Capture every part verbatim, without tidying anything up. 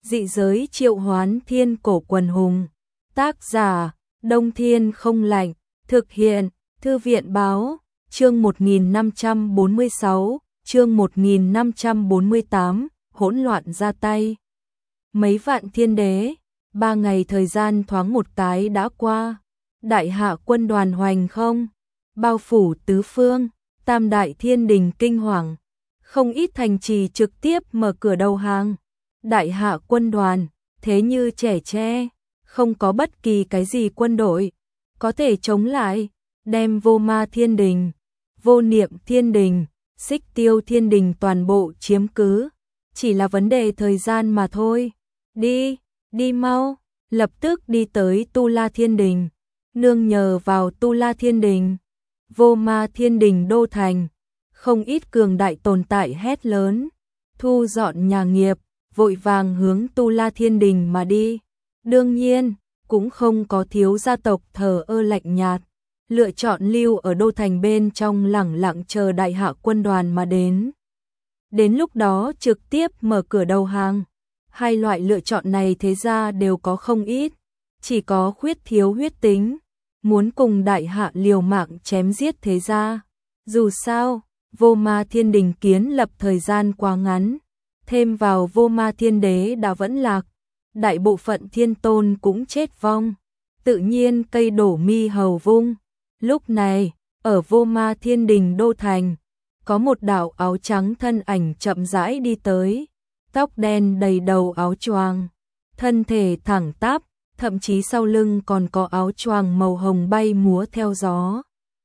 Dị giới triệu hoán thiên cổ quần hùng. Tác giả, Đông Thiên không lạnh. Thực hiện, Thư viện báo, chương một nghìn năm trăm bốn mươi sáu, chương một nghìn năm trăm bốn mươi tám, hỗn loạn ra tay. Mấy vạn thiên đế, ba ngày thời gian thoáng một cái đã qua. Đại hạ quân đoàn hoành không, bao phủ tứ phương, tam đại thiên đình kinh hoàng. Không ít thành trì trực tiếp mở cửa đầu hàng. Đại hạ quân đoàn, thế như trẻ tre, không có bất kỳ cái gì quân đội có thể chống lại, đem vô ma thiên đình, vô niệm thiên đình, xích tiêu thiên đình toàn bộ chiếm cứ. Chỉ là vấn đề thời gian mà thôi. Đi, đi mau, lập tức đi tới Tu La Thiên Đình, nương nhờ vào Tu La Thiên Đình, vô ma thiên đình đô thành. Không ít cường đại tồn tại hét lớn, thu dọn nhà nghiệp, vội vàng hướng Tu La Thiên Đình mà đi. Đương nhiên, cũng không có thiếu gia tộc thờ ơ lạnh nhạt, lựa chọn lưu ở đô thành bên trong lẳng lặng chờ đại hạ quân đoàn mà đến. Đến lúc đó trực tiếp mở cửa đầu hàng. Hai loại lựa chọn này thế ra đều có không ít, chỉ có khuyết thiếu huyết tính, muốn cùng đại hạ liều mạng chém giết thế ra. Dù sao, vô ma thiên đình kiến lập thời gian quá ngắn, thêm vào vô ma thiên đế đã vẫn lạc, đại bộ phận thiên tôn cũng chết vong, tự nhiên cây đổ mi hầu vung. Lúc này, ở vô ma thiên đình đô thành, có một đạo áo trắng thân ảnh chậm rãi đi tới, tóc đen đầy đầu áo choàng, thân thể thẳng tắp, thậm chí sau lưng còn có áo choàng màu hồng bay múa theo gió.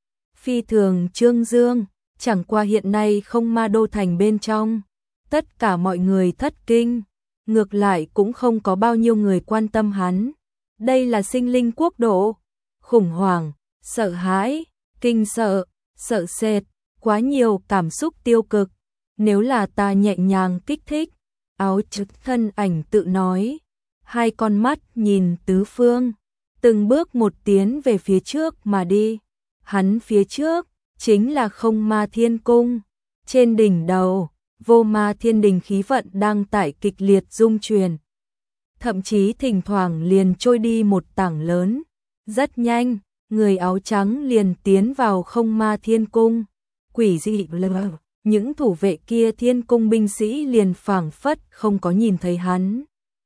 Phi thường trương dương, chẳng qua hiện nay không ma đô thành bên trong, tất cả mọi người thất kinh, ngược lại cũng không có bao nhiêu người quan tâm hắn. Đây là sinh linh quốc độ, khủng hoảng, sợ hãi, kinh sợ, sợ sệt, quá nhiều cảm xúc tiêu cực. Nếu là ta nhẹ nhàng kích thích, áo trắng thân ảnh tự nói, hai con mắt nhìn tứ phương, từng bước một tiến về phía trước mà đi. Hắn phía trước chính là không ma thiên cung, trên đỉnh đầu, vô ma thiên đình khí vận đang tại kịch liệt rung chuyển. Thậm chí thỉnh thoảng liền trôi đi một tảng lớn. Rất nhanh, người áo trắng liền tiến vào không ma thiên cung. Quỷ dị lờ, những thủ vệ kia thiên cung binh sĩ liền phảng phất không có nhìn thấy hắn.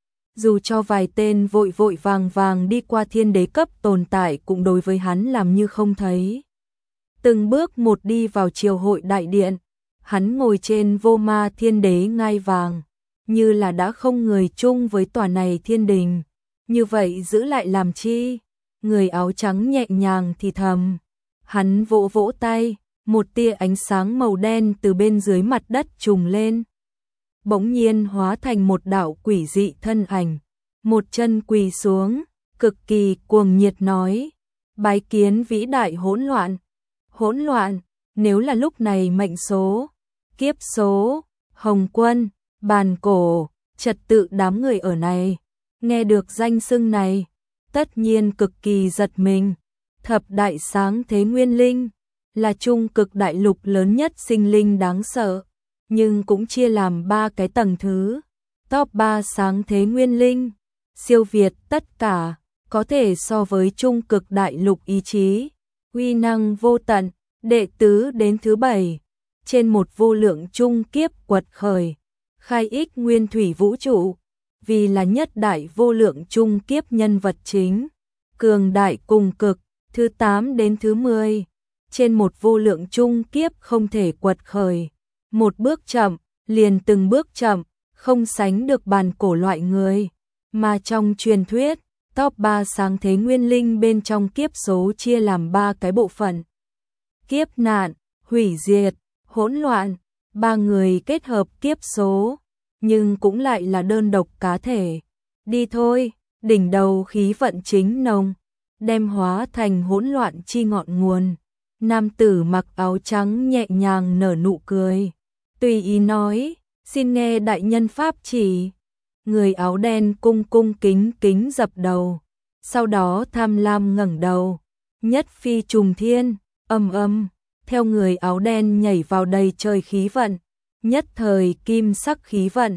Dù cho vài tên vội vội vàng vàng đi qua thiên đế cấp tồn tại cũng đối với hắn làm như không thấy. Từng bước một đi vào triều hội đại điện, hắn ngồi trên vô ma thiên đế ngai vàng, như là đã không người chung với tòa này thiên đình. Như vậy giữ lại làm chi? Người áo trắng nhẹ nhàng thì thầm. Hắn vỗ vỗ tay, một tia ánh sáng màu đen từ bên dưới mặt đất trùng lên. Bỗng nhiên hóa thành một đạo quỷ dị thân ảnh, một chân quỳ xuống, cực kỳ cuồng nhiệt nói, bái kiến vĩ đại hỗn loạn. Hỗn loạn, nếu là lúc này mệnh số, kiếp số, hồng quân, bàn cổ, trật tự đám người ở này, nghe được danh xưng này, tất nhiên cực kỳ giật mình. Thập đại sáng thế nguyên linh, là trung cực đại lục lớn nhất sinh linh đáng sợ, nhưng cũng chia làm ba cái tầng thứ. Top ba sáng thế nguyên linh, siêu việt tất cả, có thể so với trung cực đại lục ý chí, uy năng vô tận, đệ tứ đến thứ bảy, trên một vô lượng trung kiếp quật khởi, khai ích nguyên thủy vũ trụ, vì là nhất đại vô lượng trung kiếp nhân vật chính, cường đại cùng cực, thứ tám đến thứ mười, trên một vô lượng trung kiếp không thể quật khởi, một bước chậm, liền từng bước chậm, không sánh được bàn cổ loại người, mà trong truyền thuyết, top ba sáng thế nguyên linh bên trong kiếp số chia làm ba cái bộ phận. Kiếp nạn, hủy diệt, hỗn loạn, ba người kết hợp kiếp số, nhưng cũng lại là đơn độc cá thể. Đi thôi, đỉnh đầu khí vận chính nồng, đem hóa thành hỗn loạn chi ngọn nguồn. Nam tử mặc áo trắng nhẹ nhàng nở nụ cười, tùy ý nói, xin nghe đại nhân pháp chỉ. Người áo đen cung cung kính kính dập đầu, sau đó tham lam ngẩng đầu, nhất phi trùng thiên, âm âm, theo người áo đen nhảy vào đầy trời khí vận, nhất thời kim sắc khí vận,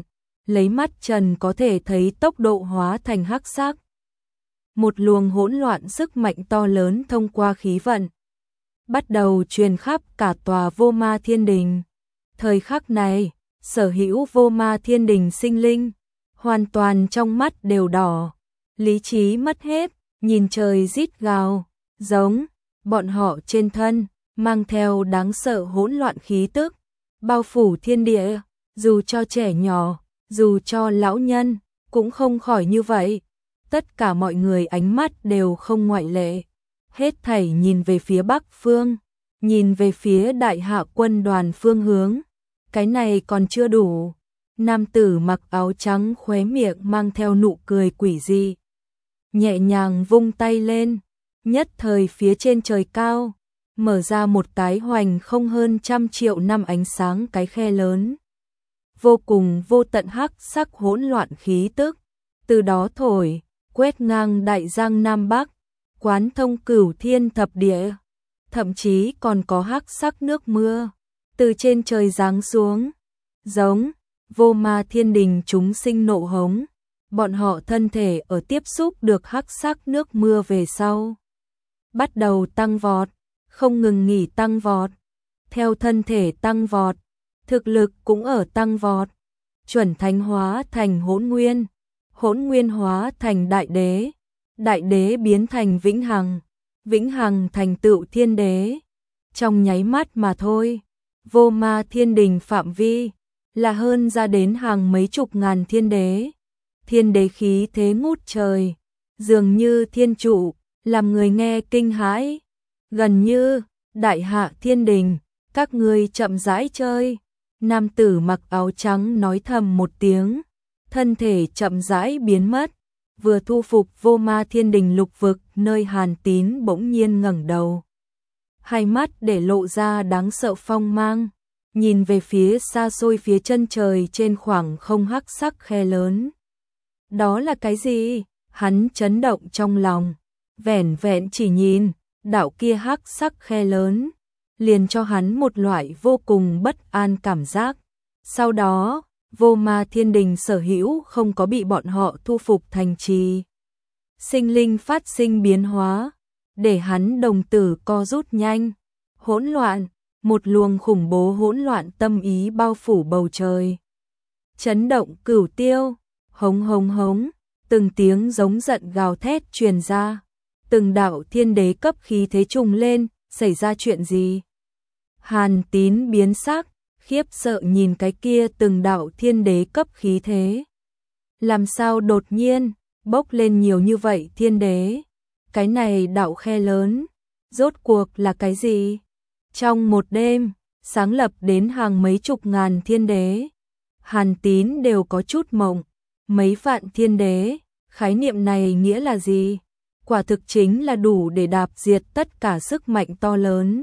lấy mắt trần có thể thấy tốc độ hóa thành hắc sắc. Một luồng hỗn loạn sức mạnh to lớn thông qua khí vận, bắt đầu truyền khắp cả tòa Vô Ma Thiên Đình. Thời khắc này, sở hữu Vô Ma Thiên Đình sinh linh, hoàn toàn trong mắt đều đỏ, lý trí mất hết, nhìn trời rít gào, giống, bọn họ trên thân, mang theo đáng sợ hỗn loạn khí tức, bao phủ thiên địa, dù cho trẻ nhỏ, dù cho lão nhân, cũng không khỏi như vậy. Tất cả mọi người ánh mắt đều không ngoại lệ, hết thảy nhìn về phía Bắc phương, nhìn về phía đại hạ quân đoàn phương hướng. Cái này còn chưa đủ. Nam tử mặc áo trắng khóe miệng mang theo nụ cười quỷ dị, nhẹ nhàng vung tay lên, nhất thời phía trên trời cao, mở ra một cái hoành không hơn trăm triệu năm ánh sáng cái khe lớn. Vô cùng vô tận hắc sắc hỗn loạn khí tức, từ đó thổi, quét ngang đại giang Nam Bắc, quán thông cửu thiên thập địa, thậm chí còn có hắc sắc nước mưa, từ trên trời giáng xuống, giống, Vô Ma Thiên Đình chúng sinh nộ hống, bọn họ thân thể ở tiếp xúc được hắc sắc nước mưa về sau. Bắt đầu tăng vọt, không ngừng nghỉ tăng vọt, theo thân thể tăng vọt, thực lực cũng ở tăng vọt, chuẩn thánh hóa thành hỗn nguyên, hỗn nguyên hóa thành đại đế, đại đế biến thành vĩnh hằng, vĩnh hằng thành tựu thiên đế. Trong nháy mắt mà thôi, Vô Ma Thiên Đình phạm vi là hơn ra đến hàng mấy chục ngàn thiên đế. Thiên đế khí thế ngút trời, dường như thiên trụ, làm người nghe kinh hãi. Gần như, đại hạ thiên đình, các ngươi chậm rãi chơi. Nam tử mặc áo trắng nói thầm một tiếng, thân thể chậm rãi biến mất. Vừa thu phục Vô Ma Thiên Đình lục vực, nơi Hàn Tín bỗng nhiên ngẩng đầu, hai mắt để lộ ra đáng sợ phong mang, nhìn về phía xa xôi phía chân trời trên khoảng không hắc sắc khe lớn. Đó là cái gì? Hắn chấn động trong lòng, vẻn vẹn chỉ nhìn, đạo kia hắc sắc khe lớn, liền cho hắn một loại vô cùng bất an cảm giác. Sau đó, Vô Ma Thiên Đình sở hữu không có bị bọn họ thu phục thành trì. Sinh linh phát sinh biến hóa, để hắn đồng tử co rút nhanh, hỗn loạn, một luồng khủng bố hỗn loạn tâm ý bao phủ bầu trời. Chấn động cửu tiêu, hống hống hống, từng tiếng giống giận gào thét truyền ra, từng đạo thiên đế cấp khí thế trùng lên, xảy ra chuyện gì? Hàn Tín biến sắc, khiếp sợ nhìn cái kia từng đạo thiên đế cấp khí thế. Làm sao đột nhiên, bốc lên nhiều như vậy thiên đế? Cái này đạo khe lớn, rốt cuộc là cái gì? Trong một đêm, sáng lập đến hàng mấy chục ngàn thiên đế. Hàn Tín đều có chút mộng, mấy vạn thiên đế, khái niệm này nghĩa là gì? Quả thực chính là đủ để đạp diệt tất cả sức mạnh to lớn.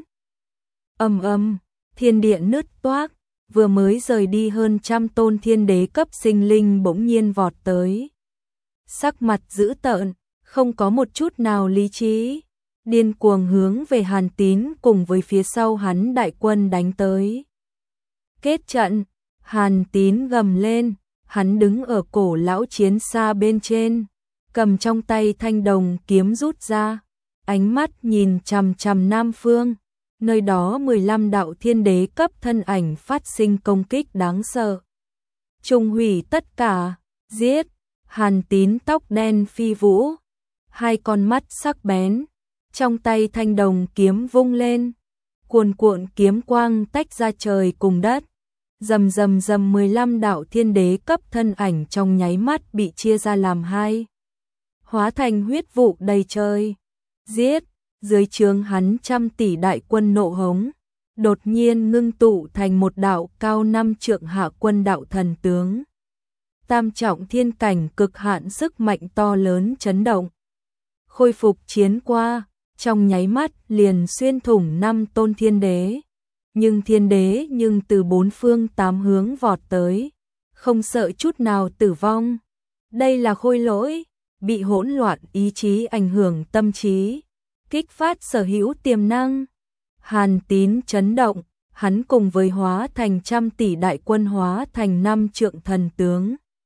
Ầm ầm, thiên địa nứt toác, vừa mới rời đi hơn trăm tôn thiên đế cấp sinh linh bỗng nhiên vọt tới. Sắc mặt dữ tợn, không có một chút nào lý trí, điên cuồng hướng về Hàn Tín cùng với phía sau hắn đại quân đánh tới. Kết trận, Hàn Tín gầm lên, hắn đứng ở cổ lão chiến xa bên trên, cầm trong tay thanh đồng kiếm rút ra, ánh mắt nhìn chằm chằm Nam Phương, nơi đó mười lăm đạo thiên đế cấp thân ảnh phát sinh công kích đáng sợ. Trung hủy tất cả, giết, Hàn Tín tóc đen phi vũ, hai con mắt sắc bén, trong tay thanh đồng kiếm vung lên, cuồn cuộn kiếm quang tách ra trời cùng đất. Rầm rầm rầm mười lăm đạo thiên đế cấp thân ảnh trong nháy mắt bị chia ra làm hai, hóa thành huyết vụ đầy trời. Giết, dưới trướng hắn trăm tỷ đại quân nộ hống, đột nhiên ngưng tụ thành một đạo cao năm trượng hạ quân đạo thần tướng. Tam trọng thiên cảnh cực hạn sức mạnh to lớn chấn động. Khôi phục chiến qua, trong nháy mắt liền xuyên thủng năm tôn thiên đế. Nhưng thiên đế nhưng từ bốn phương tám hướng vọt tới, không sợ chút nào tử vong. Đây là khôi lỗi, bị hỗn loạn ý chí ảnh hưởng tâm trí, kích phát sở hữu tiềm năng. Hàn Tín chấn động, hắn cùng với hóa thành trăm tỷ đại quân hóa thành năm trượng thần tướng,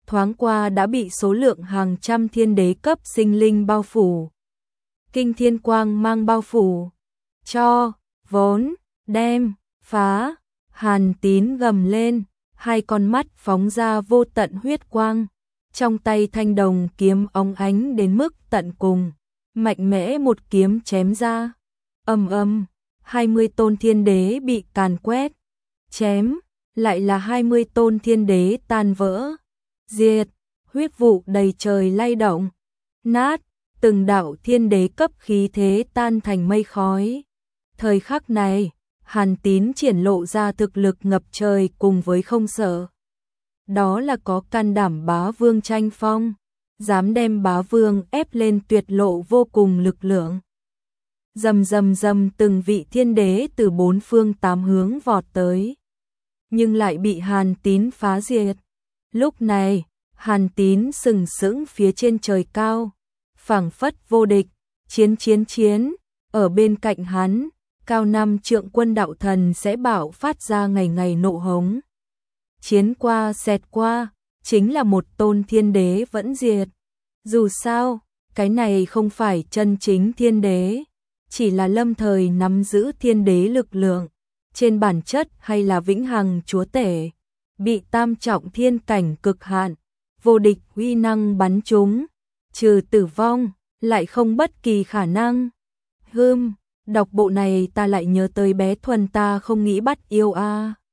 thoáng qua đã bị số lượng hàng trăm thiên đế cấp sinh linh bao phủ. Kinh thiên quang mang bao phủ, cho, vốn, đem, phá, Hàn Tín gầm lên, hai con mắt phóng ra vô tận huyết quang, trong tay thanh đồng kiếm óng ánh đến mức tận cùng, mạnh mẽ một kiếm chém ra, ầm ầm, hai mươi tôn thiên đế bị càn quét, chém, lại là hai mươi tôn thiên đế tan vỡ, diệt, huyết vụ đầy trời lay động, nát, từng đạo thiên đế cấp khí thế tan thành mây khói. Thời khắc này, Hàn Tín triển lộ ra thực lực ngập trời cùng với không sợ. Đó là có can đảm bá vương tranh phong, dám đem bá vương ép lên tuyệt lộ vô cùng lực lượng. Rầm rầm rầm từng vị thiên đế từ bốn phương tám hướng vọt tới, nhưng lại bị Hàn Tín phá diệt. Lúc này, Hàn Tín sừng sững phía trên trời cao, phảng phất vô địch, chiến chiến chiến, ở bên cạnh hắn, cao năm trượng quân đạo thần sẽ bảo phát ra ngày ngày nộ hống. Chiến qua xẹt qua, chính là một tôn thiên đế vẫn diệt. Dù sao, cái này không phải chân chính thiên đế, chỉ là lâm thời nắm giữ thiên đế lực lượng, trên bản chất hay là vĩnh hằng chúa tể, bị tam trọng thiên cảnh cực hạn, vô địch uy năng bắn trúng, trừ tử vong, lại không bất kỳ khả năng. Hừm, đọc bộ này ta lại nhớ tới bé Thuần ta không nghĩ bắt yêu a. À.